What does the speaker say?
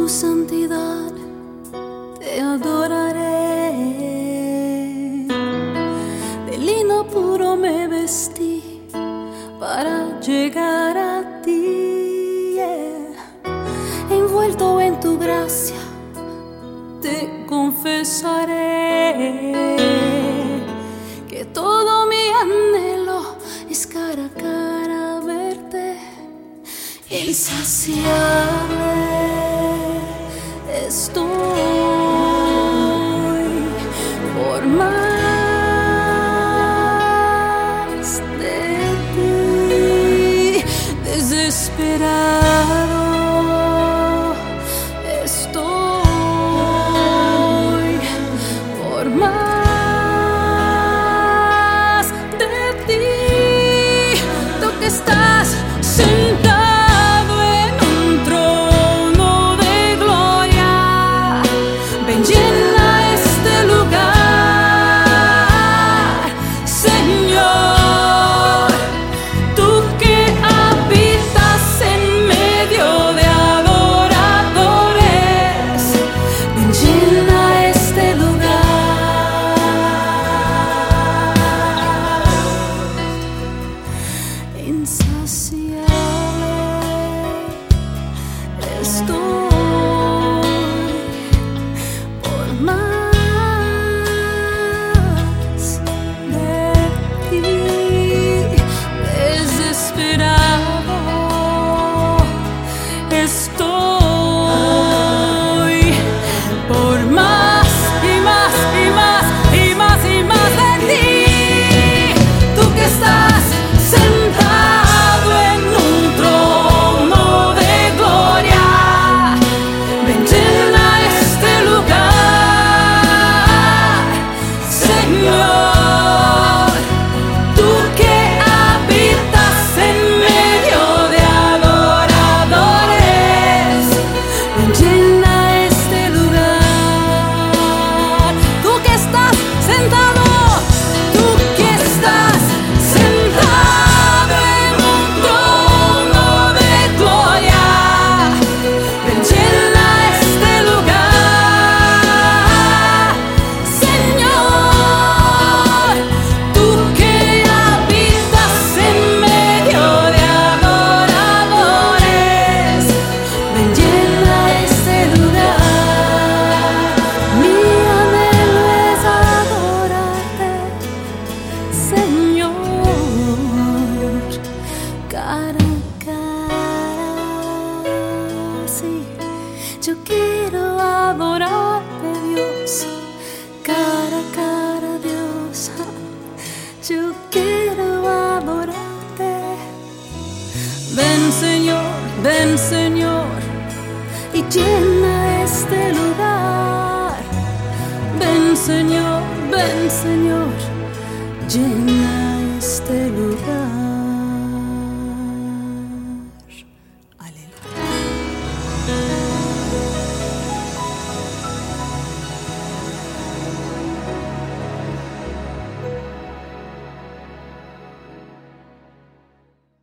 tu santidad te adoraré. De lino puro me vestí para llegar a ti, envuelto en tu gracia te confesaré que todo mi anhelo es cara a cara verte. Insaciable estoy por más de ti. Desesperado estoy por más de ti. Tú que estás sentado yo quiero adorarte, Dios, cara a cara, Dios. Yo quiero adorarte. Ven Señor, y llena este lugar. Ven Señor, llena.